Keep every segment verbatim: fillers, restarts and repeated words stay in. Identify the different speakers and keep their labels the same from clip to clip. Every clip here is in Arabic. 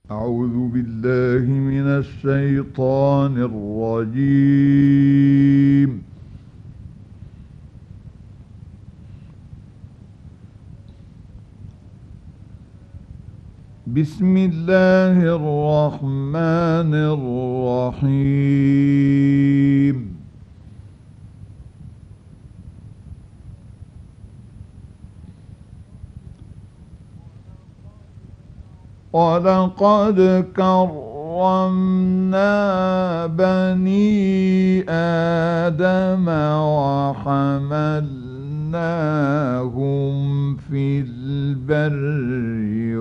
Speaker 1: أعوذ بالله من الشيطان الرجيم. بسم الله الرحمن الرحيم. ولقد كرمنا بني آدم وحملناهم في البر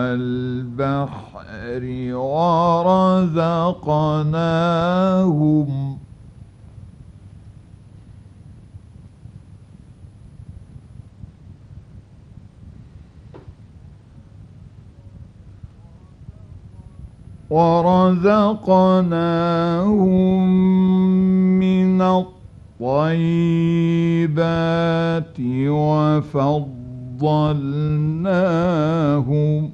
Speaker 1: والبحر ورزقناهم ورزقناهم من الطيبات وفضلناهم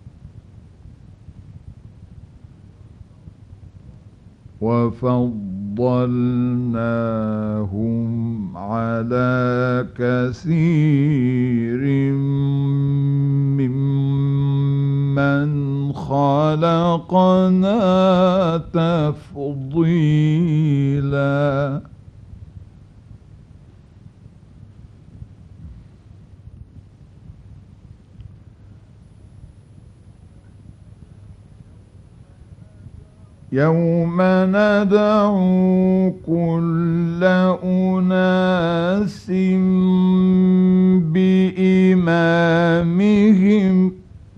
Speaker 1: وفضلناهم على كثير ممن خلقنا تفضيلا. يوم ندعو كل أناس بإمامهم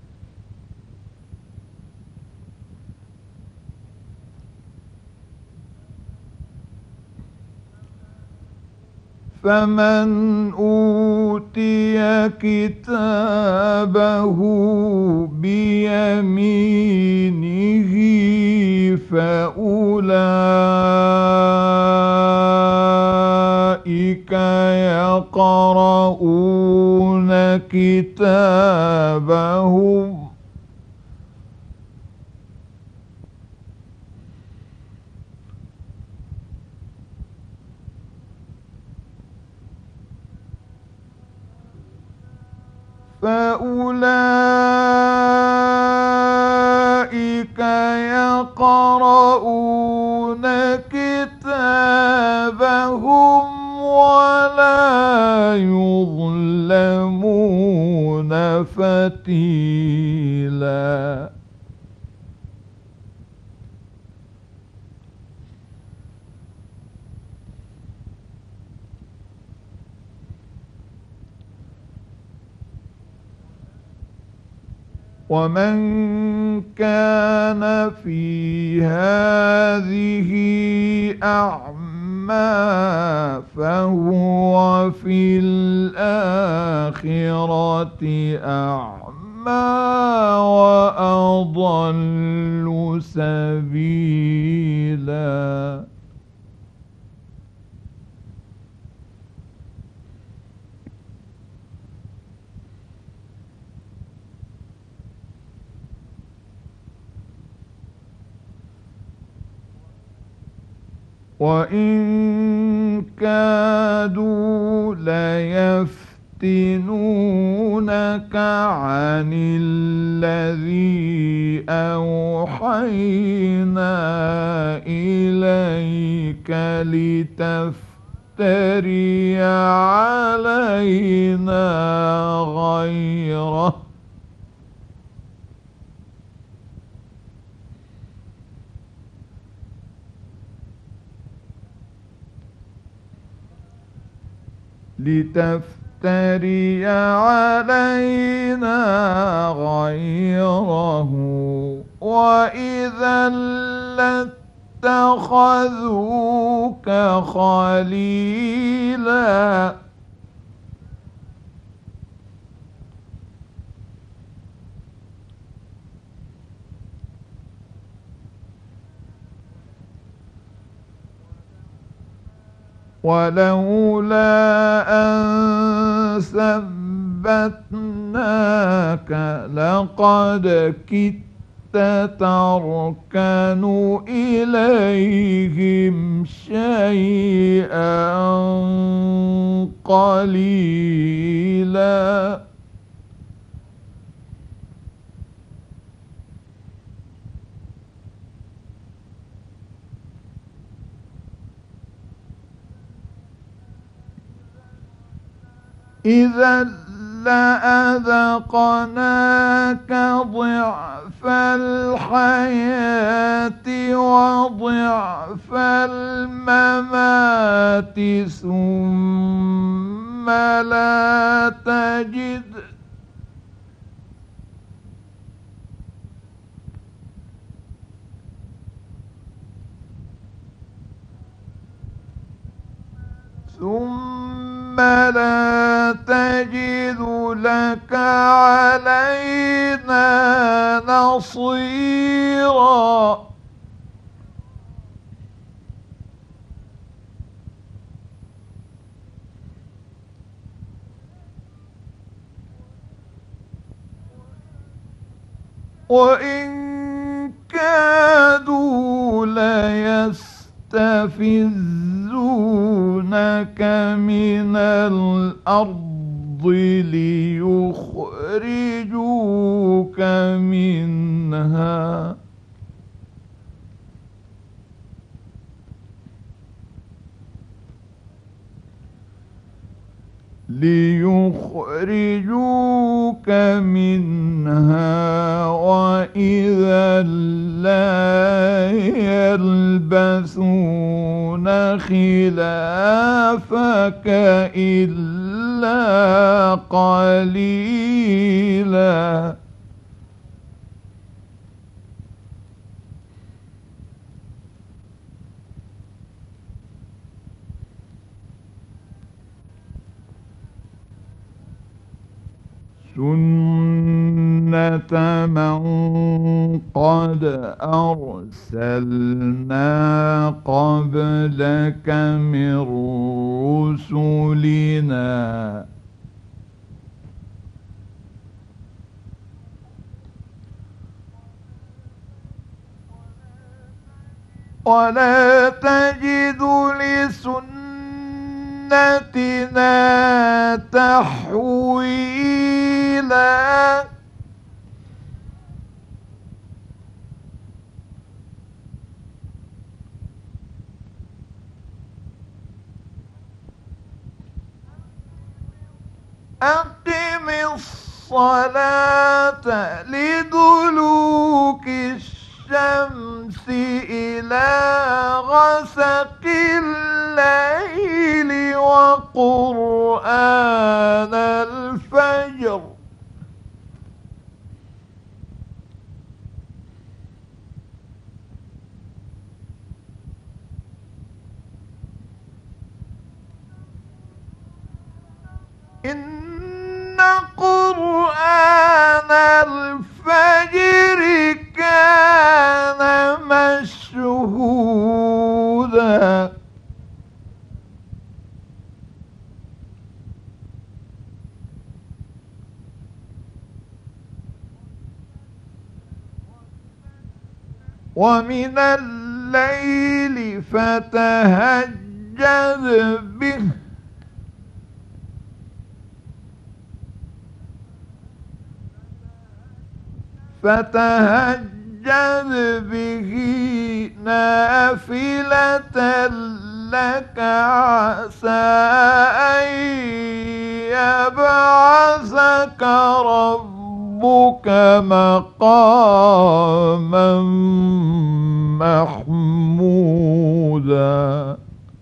Speaker 1: فمن أوتي كتابه بيمينه فأولئك يقرؤون كتابهم فأولئك يقرؤون كتابهم ولا يظلمون فتيلا. ومن كان في هذه أعمى فهو في الآخرة أعمى وأضل سبيلا. وإن كادوا ليفتنونك عن الذي أوحينا إليك لتفتري علينا غيره لتفتري علينا غيره وإذا لاتخذوك خليلا. ولولا أن ثبتناك لقد كدت تركنوا إليهم شيئا قليلا إذا لأذقناك ضعف الحياة وضعف الممات ثم لا تجد ثم لا تجد لك علينا نصيرا وإن كادوا ليستفزونك من الأرض ليخرجوك منها ليخرجوك منها وإذا لا يلبثون خلافك إلا قليلا سنة من قد أرسلنا قبلك من رسلنا ولا تجد لسنتنا تحويلا أقم الصلاة لدلوك الشمس إلى غسق الليل وقرآن الفجر إن قرآن الفجر كان مشهودا ومن الليل فتهجد به فتهجد به نافلة لك عسى أن يبعثك ربك مقاما محمودا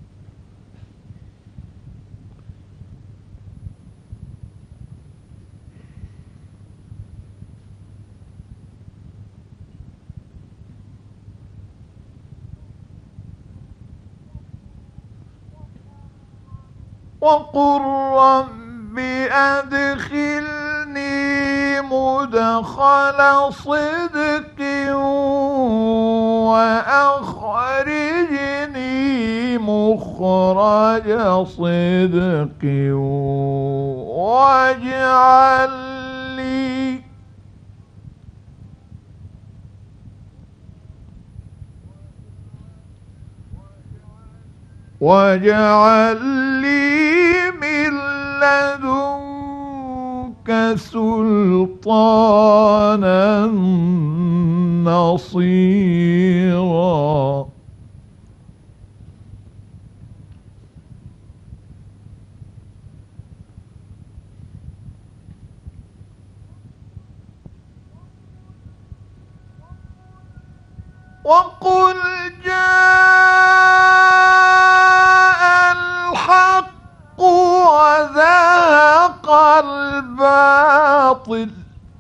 Speaker 1: وقل رب أدخلني مدخل صدق وأخرجني مخرج صدق واجعل لي واجعل لي من لدنك سلطانا نصيرا. وقل جاء الحق وزهق الباطل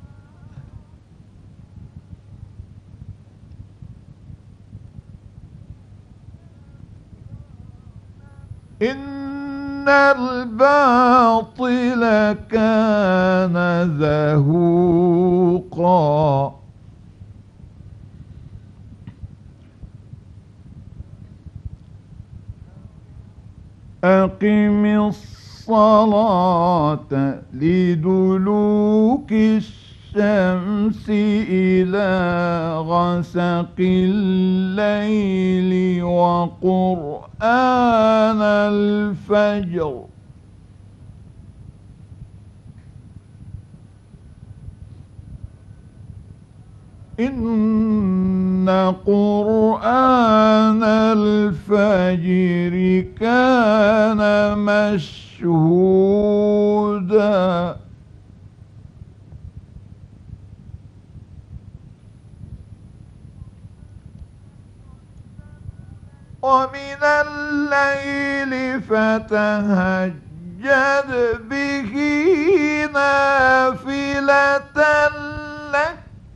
Speaker 1: إن الباطل كان زهوقا. أقم الصلاة لدلوك الشمس إلى غسق الليل وقرآن الفجر إن قرآن الفجر كان مشهودا. ومن الليل فتهجد به نافلة لك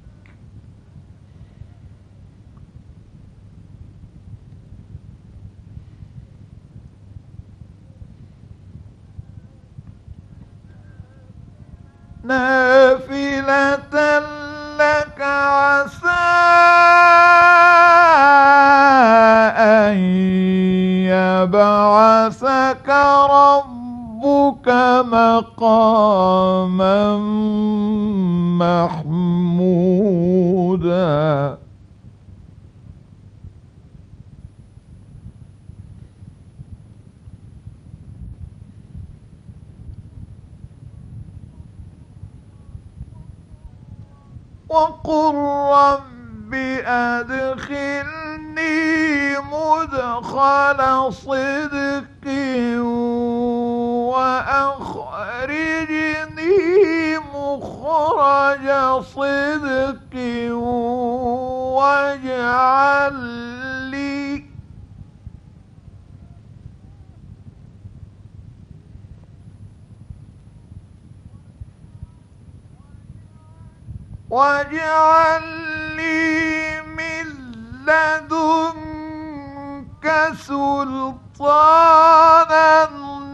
Speaker 1: نافلة لك عسى أن يبعثك ربك مقاما محمودا. وقل رب أدخلني مدخل صدق وأخرجني مخرج صدق واجعل لي واجعل لي من لدنك سلطانا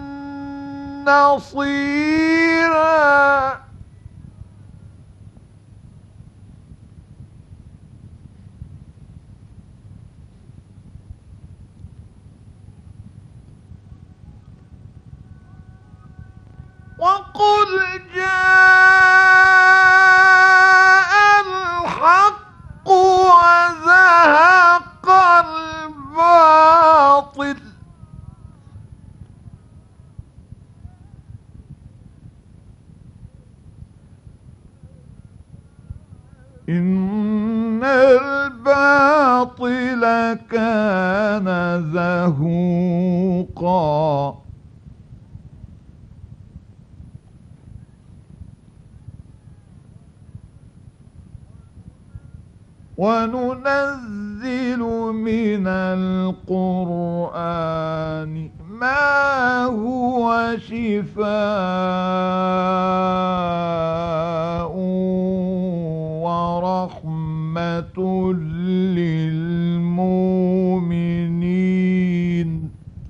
Speaker 1: نصيرا. وقل جاء الحق وزهق الباطل إن الباطل كان زهوقا. وننزل من القرآن ما هو شفاء ورحمة للمؤمنين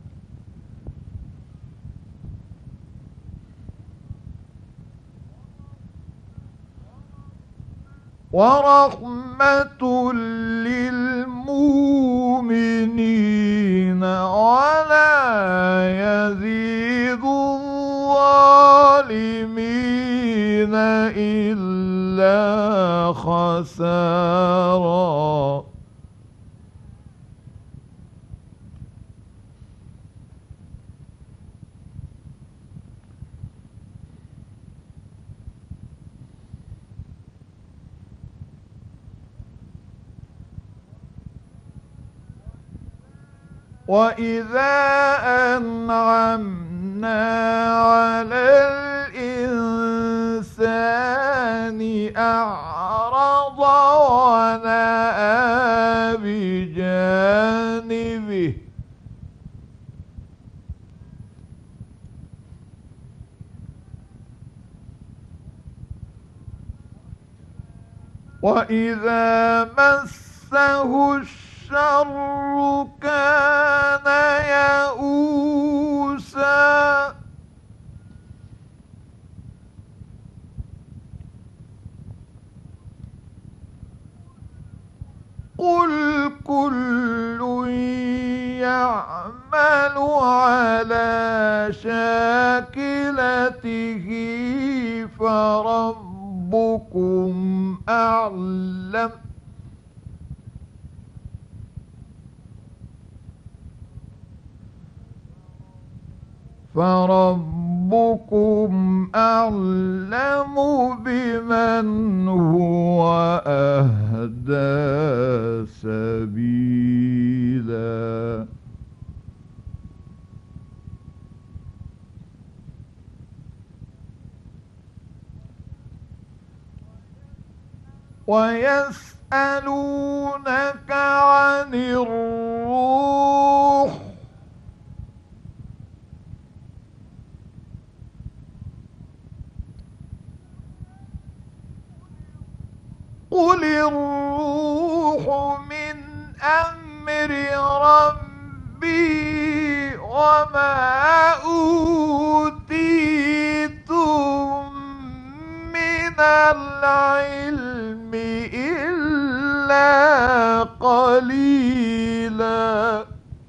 Speaker 1: ورحمة للمؤمنين ولا يزيد الظالمين إلا خسارا. وإذا أنعمنا على الإنسان أعرض ونأى بجانبه وإذا مسه الشر كان يئوسا قل كل يعمل على شاكلته فربكم أعلم فربكم أعلم بمن هو أهدى سبيلا ويسألونك عن الروح قل الروح من أمر ربي وما أوتيتم من العلم إلا قليلا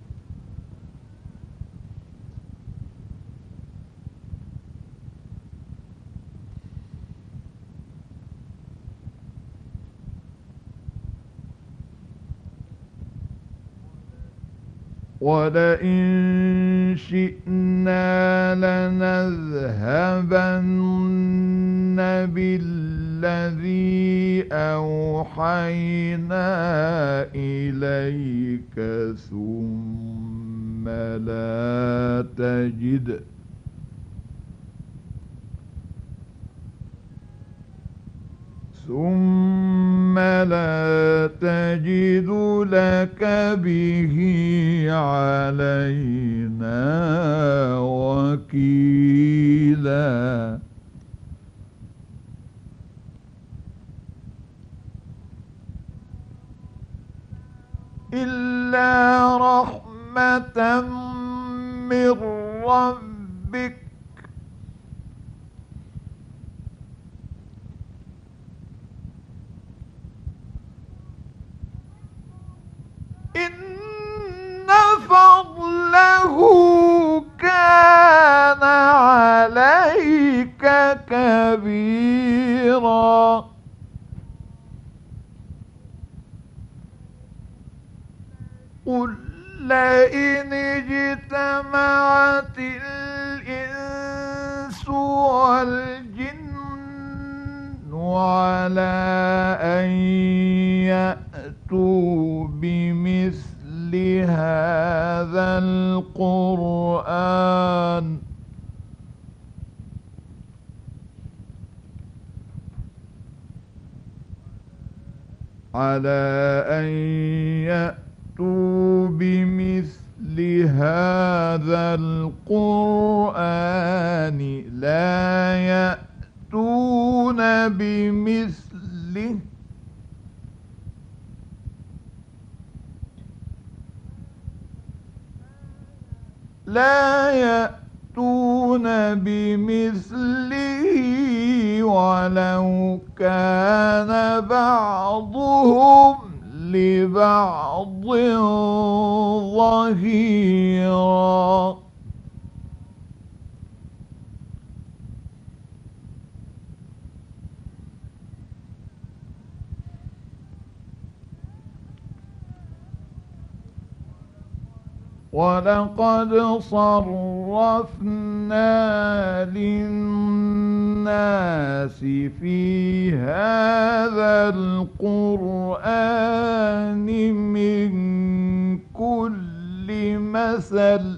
Speaker 1: ولئن شئنا لنذهبن بالذي أوحينا إليك ثم لا تجد ثم لا تجد لك به علينا وكيلا إلا رحمة من ربك إن فضله كان عليك كبيرا قل لئن اجتمعت الإنس والجن على أن يأتوا بمثل هذا القرآن على أن يأتوا بمثل هذا القرآن لا يأتون بمثله لا يأتون بمثله ولو كان بعضهم لبعض ظهيرا ولقد صرفنا للناس في هذا القرآن من كل مثل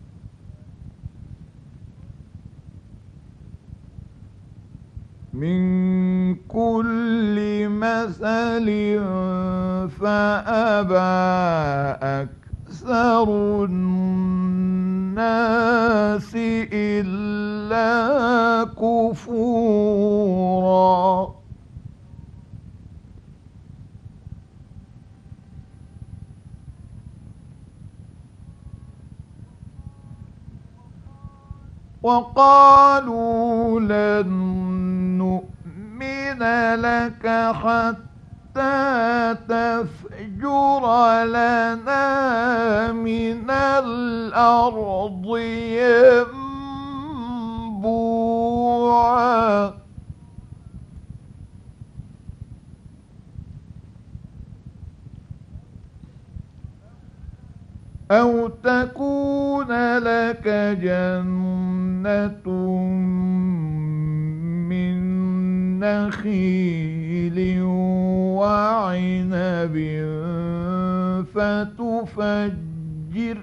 Speaker 1: من كل مثل فأبى أكثر الناس إلا كفورا وقالوا لن نؤمن لك حتى تفجر لنا من الأرض ينبوعا أو تكون لك جنة من نخيل وعنب فتفجر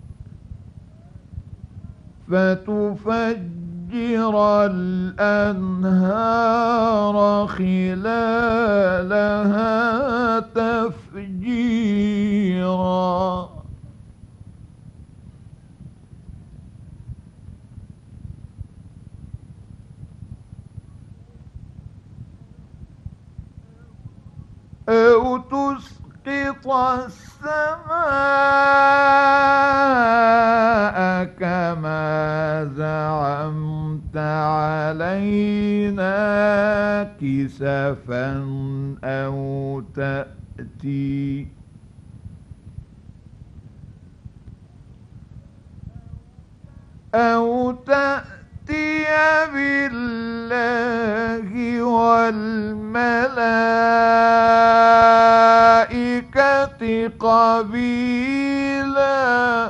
Speaker 1: فتفجر الأنهار خلالها تفجيرا أو تسقط السماء كما زعمت علينا كسفا أو تأتي أو تأتي بالله والملائكة قبيلا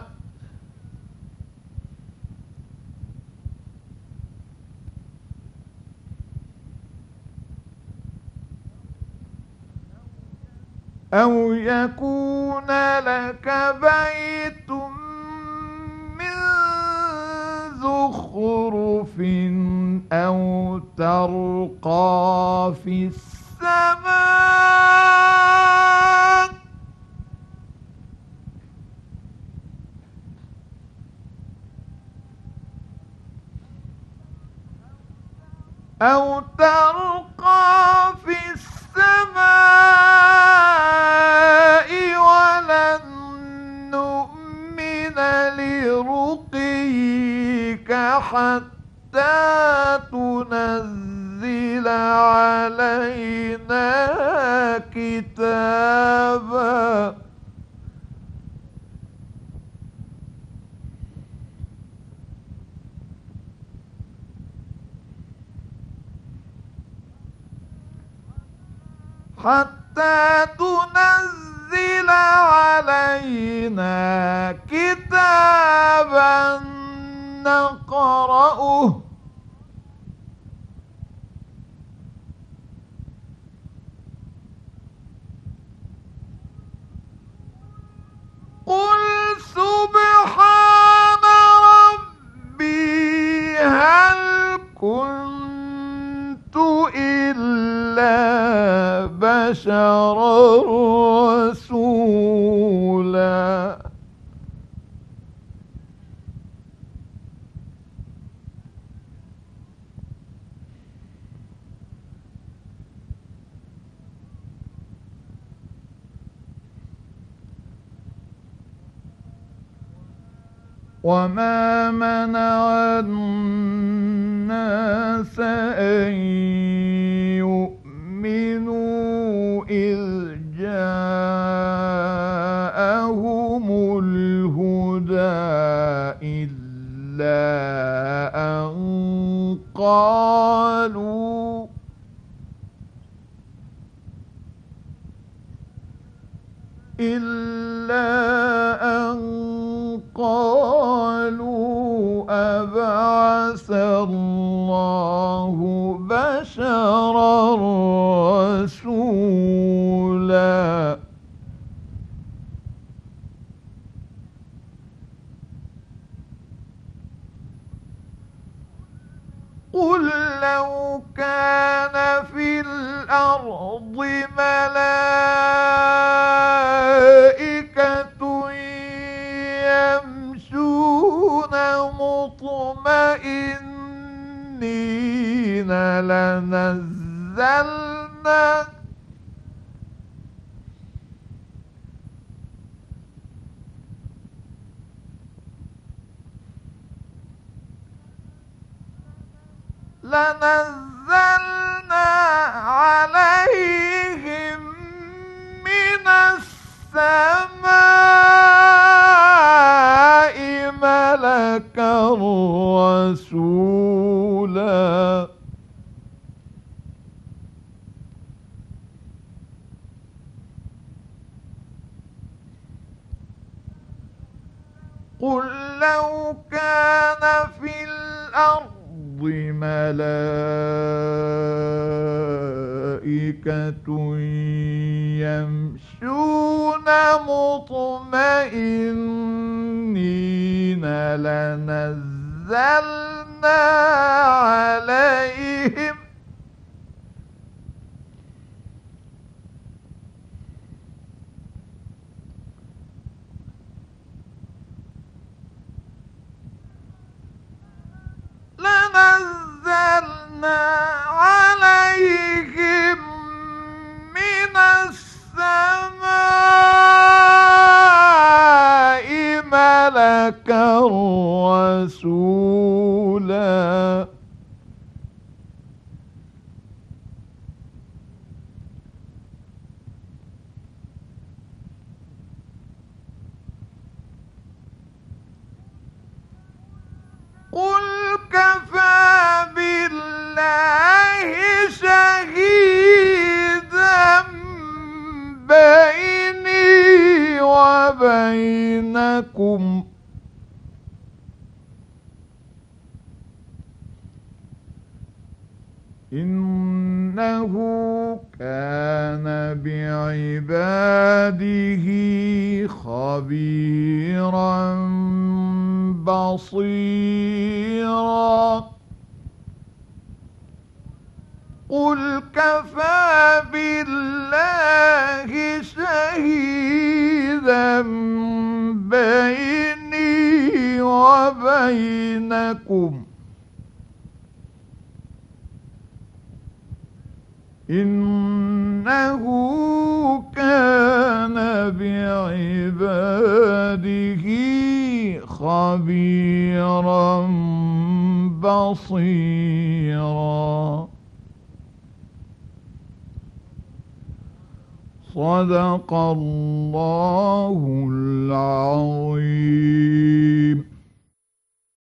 Speaker 1: أو يكون لك بيت زخرف أو ترقى في السماء أو ترقى في السماء ولن نؤمن لرقيك حتى تنزل علينا كتابا حتى تنزل علينا كتابا نقرأه قل سبحان ربي هل كنت إلا بشرا رسولا وما منع الناس أن يؤمنوا إذ جاءهم الهدى إلا أن قالوا إلا أن قالوا أبعث الله بشرا رسولا الأرض ملائكة يمشون مطمئنين لنزلنا لنزلنا عليهم من السماء ملكا رسولا قل لو كان في الأرض ملائكة يمشون مطمئنين لنزلنا عليهم لنزلنا عليهم من السماء ملكا رسولا قل كفى بالله شهيدا بيني وبينكم إنه كان بعباده خبيرا بصيرا قل كفى بالله شهيدا بيني وبينكم إنه كان بعباده خبيرا بصيرا صدق الله العظيم.